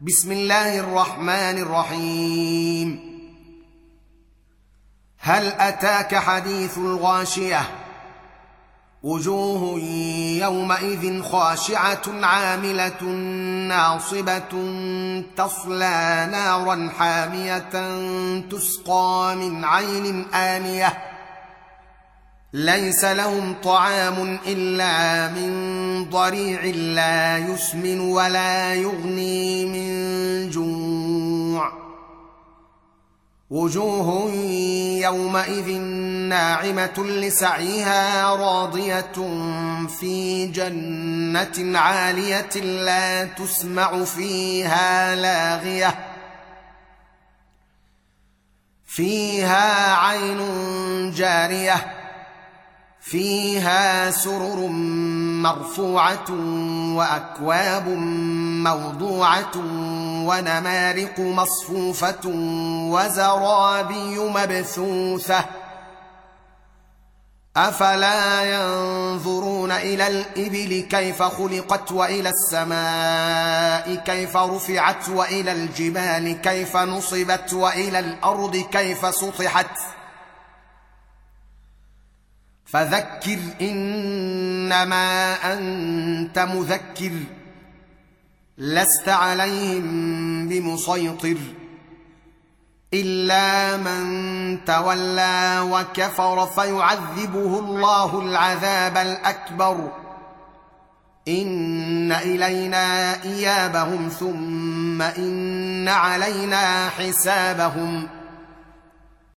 بسم الله الرحمن الرحيم. هل أتاك حديث الغاشية؟ وجوه يومئذ خاشعة عاملة ناصبة تصلى نارا حامية تسقى من عين آنية ليس لهم طعام إلا من ضريع لا يسمن ولا يغني من جوع. وجوه يومئذ ناعمة لسعيها راضية في جنة عالية لا تسمع فيها لاغية فيها عين جارية فيها سرر مرفوعة وأكواب موضوعة ونمارق مصفوفة وزرابي مبثوثة أفلا ينظرون إلى الإبل كيف خلقت وإلى السماء كيف رفعت وإلى الجبال كيف نصبت وإلى الأرض كيف سطحت فذكر إنما أنت مذكر لست عليهم بمسيطر إلا من تولى وكفر فيعذبه الله العذاب الأكبر إن إلينا إيابهم ثم إن علينا حسابهم